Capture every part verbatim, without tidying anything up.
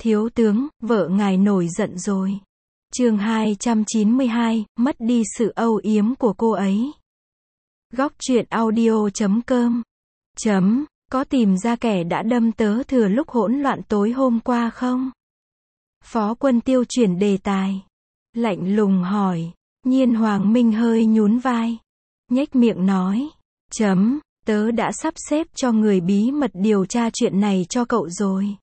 Thiếu tướng, vợ ngài nổi giận rồi. Chương hai trăm chín mươi hai, mất đi sự âu yếm của cô ấy. Góc truyện audio chấm com. Chấm, có tìm ra kẻ đã đâm tớ thừa lúc hỗn loạn tối hôm qua không? Phó Quân Tiêu chuyển đề tài. Lạnh lùng hỏi. Nhiên Hoàng Minh hơi nhún vai. Nhếch miệng nói. Chấm, tớ đã sắp xếp cho người bí mật điều tra chuyện này cho cậu rồi.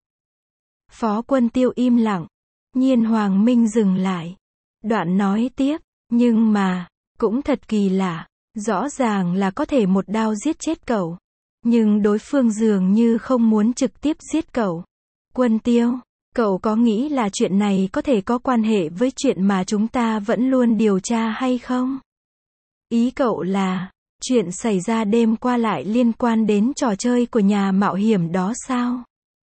Phó Quân Tiêu im lặng. Nhiên Hoàng Minh dừng lại. Đoạn nói tiếp. Nhưng mà, cũng thật kỳ lạ. Rõ ràng là có thể một đao giết chết cậu. Nhưng đối phương dường như không muốn trực tiếp giết cậu. Quân Tiêu, cậu có nghĩ là chuyện này có thể có quan hệ với chuyện mà chúng ta vẫn luôn điều tra hay không? Ý cậu là, chuyện xảy ra đêm qua lại liên quan đến trò chơi của nhà mạo hiểm đó sao?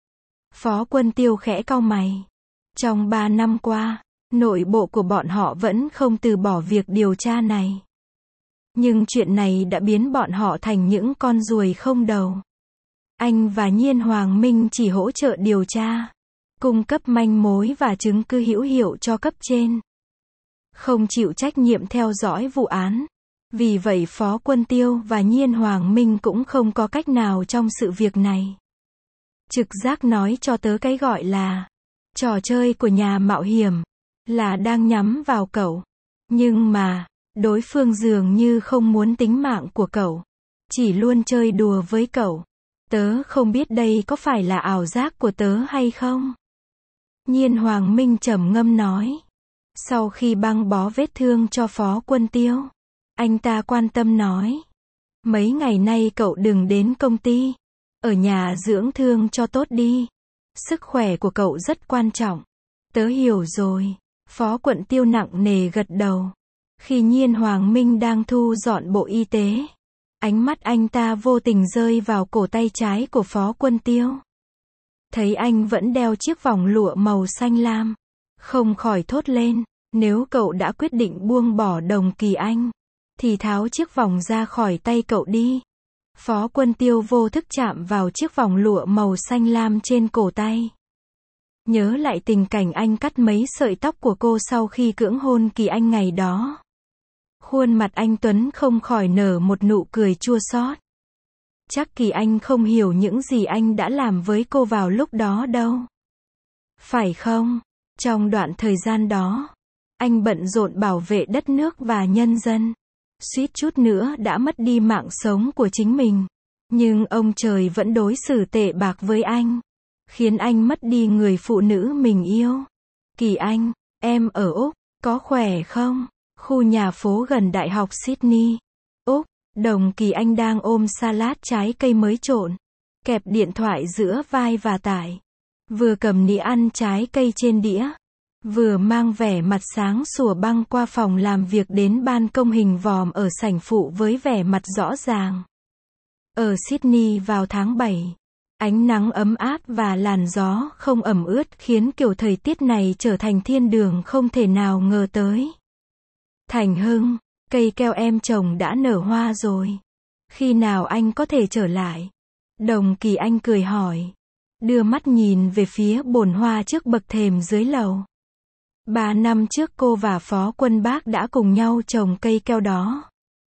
Phó Quân Tiêu khẽ cau mày. Trong ba năm qua, nội bộ của bọn họ vẫn không từ bỏ việc điều tra này. Nhưng chuyện này đã biến bọn họ thành những con ruồi không đầu. Anh và Nhiên Hoàng Minh chỉ hỗ trợ điều tra, cung cấp manh mối và chứng cứ hữu hiệu cho cấp trên. Không chịu trách nhiệm theo dõi vụ án. Vì vậy Phó Quân Tiêu và Nhiên Hoàng Minh cũng không có cách nào trong sự việc này. Trực giác nói cho tớ cái gọi là trò chơi của nhà mạo hiểm là đang nhắm vào cậu. Nhưng mà, đối phương dường như không muốn tính mạng của cậu. Chỉ luôn chơi đùa với cậu. Tớ không biết đây có phải là ảo giác của tớ hay không? Nhiên Hoàng Minh trầm ngâm nói. Sau khi băng bó vết thương cho Phó Quân Tiêu, anh ta quan tâm nói. Mấy ngày nay cậu đừng đến công ty. Ở nhà dưỡng thương cho tốt đi. Sức khỏe của cậu rất quan trọng. Tớ hiểu rồi. Phó Quân Tiêu nặng nề gật đầu. Khi Nhiên Hoàng Minh đang thu dọn bộ y tế, ánh mắt anh ta vô tình rơi vào cổ tay trái của Phó Quân Tiêu. Thấy anh vẫn đeo chiếc vòng lụa màu xanh lam, không khỏi thốt lên, nếu cậu đã quyết định buông bỏ Đồng Kỳ Anh, thì tháo chiếc vòng ra khỏi tay cậu đi. Phó Quân Tiêu vô thức chạm vào chiếc vòng lụa màu xanh lam trên cổ tay. Nhớ lại tình cảnh anh cắt mấy sợi tóc của cô sau khi cưỡng hôn Kỳ Anh ngày đó. Khuôn mặt anh Tuấn không khỏi nở một nụ cười chua xót. Chắc Kỳ Anh không hiểu những gì anh đã làm với cô vào lúc đó đâu. Phải không? Trong đoạn thời gian đó, anh bận rộn bảo vệ đất nước và nhân dân. Suýt chút nữa đã mất đi mạng sống của chính mình. Nhưng ông trời vẫn đối xử tệ bạc với anh. Khiến anh mất đi người phụ nữ mình yêu. Kỳ Anh, em ở Úc, có khỏe không? Khu nhà phố gần Đại học Sydney, Úc. Đồng Kỳ Anh đang ôm salad trái cây mới trộn, kẹp điện thoại giữa vai và tải. Vừa cầm nĩa ăn trái cây trên đĩa, vừa mang vẻ mặt sáng sủa băng qua phòng làm việc đến ban công hình vòm ở sảnh phụ với vẻ mặt rõ ràng. Ở Sydney vào tháng bảy, ánh nắng ấm áp và làn gió không ẩm ướt khiến kiểu thời tiết này trở thành thiên đường không thể nào ngờ tới. Thành Hưng, cây keo em trồng đã nở hoa rồi. Khi nào anh có thể trở lại? Đồng Kỳ Anh cười hỏi. Đưa mắt nhìn về phía bồn hoa trước bậc thềm dưới lầu. Ba năm trước cô và Phó Quân Bác đã cùng nhau trồng cây keo đó.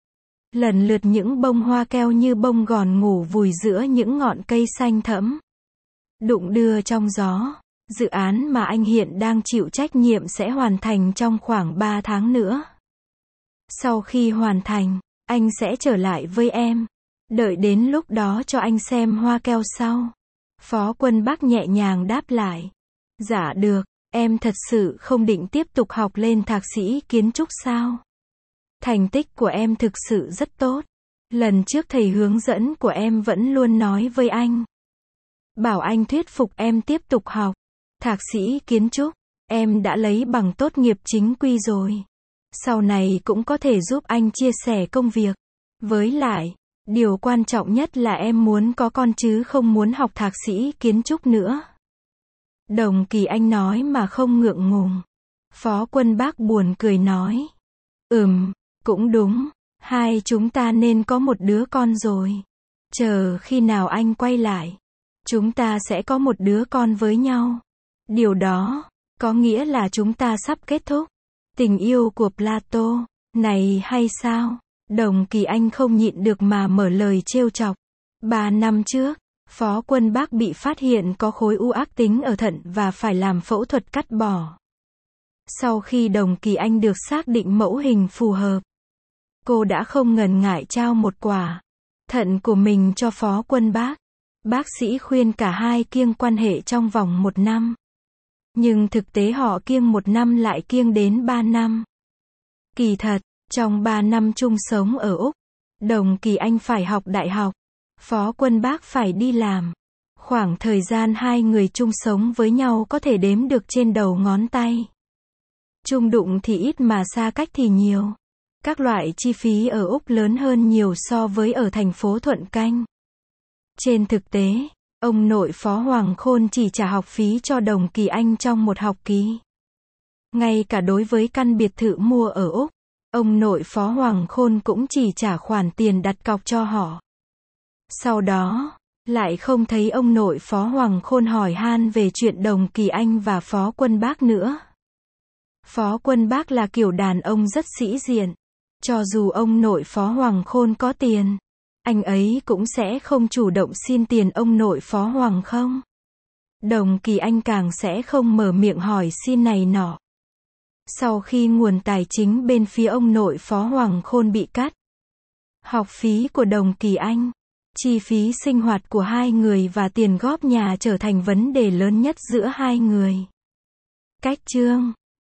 Lần lượt những bông hoa keo như bông gòn ngủ vùi giữa những ngọn cây xanh thẫm. Đụng đưa trong gió. Dự án mà anh hiện đang chịu trách nhiệm sẽ hoàn thành trong khoảng ba tháng nữa. Sau khi hoàn thành, anh sẽ trở lại với em. Đợi đến lúc đó cho anh xem hoa keo sau. Phó Quân Bác nhẹ nhàng đáp lại. Dạ được, em thật sự không định tiếp tục học lên thạc sĩ kiến trúc sao? Thành tích của em thực sự rất tốt. Lần trước thầy hướng dẫn của em vẫn luôn nói với anh. Bảo anh thuyết phục em tiếp tục học. Thạc sĩ kiến trúc, em đã lấy bằng tốt nghiệp chính quy rồi. Sau này cũng có thể giúp anh chia sẻ công việc. Với lại, điều quan trọng nhất là em muốn có con chứ không muốn học thạc sĩ kiến trúc nữa. Đồng Kỳ Anh nói mà không ngượng ngùng. Phó Quân Bác buồn cười nói. Ừm, cũng đúng. Hai chúng ta nên có một đứa con rồi. Chờ khi nào anh quay lại, chúng ta sẽ có một đứa con với nhau. Điều đó có nghĩa là chúng ta sắp kết thúc tình yêu của Plato này hay sao? Đồng Kỳ Anh không nhịn được mà mở lời trêu chọc. Ba năm trước, Phó Quân Bác bị phát hiện có khối u ác tính ở thận và phải làm phẫu thuật cắt bỏ. Sau khi Đồng Kỳ Anh được xác định mẫu hình phù hợp, cô đã không ngần ngại trao một quả thận của mình cho Phó Quân Bác. Bác sĩ khuyên cả hai kiêng quan hệ trong vòng một năm. Nhưng thực tế họ kiêng một năm lại kiêng đến ba năm. Kỳ thật, trong ba năm chung sống ở Úc, Đồng Kỳ Anh phải học đại học, Phó Quân Bác phải đi làm. Khoảng thời gian hai người chung sống với nhau có thể đếm được trên đầu ngón tay. Chung đụng thì ít mà xa cách thì nhiều. Các loại chi phí ở Úc lớn hơn nhiều so với ở thành phố Thuận Canh. Trên thực tế, ông nội Phó Hoàng Khôn chỉ trả học phí cho Đồng Kỳ Anh trong một học kỳ. Ngay cả đối với căn biệt thự mua ở Úc, ông nội Phó Hoàng Khôn cũng chỉ trả khoản tiền đặt cọc cho họ. Sau đó, lại không thấy ông nội Phó Hoàng Khôn hỏi han về chuyện Đồng Kỳ Anh và Phó Quân Bác nữa. Phó Quân Bác là kiểu đàn ông rất sĩ diện. Cho dù ông nội Phó Hoàng Khôn có tiền, anh ấy cũng sẽ không chủ động xin tiền ông nội Phó Hoàng không. Đồng Kỳ Anh càng sẽ không mở miệng hỏi xin này nọ. Sau khi nguồn tài chính bên phía ông nội Phó Hoàng Khôn bị cắt, học phí của Đồng Kỳ Anh, chi phí sinh hoạt của hai người và tiền góp nhà trở thành vấn đề lớn nhất giữa hai người. Cách chương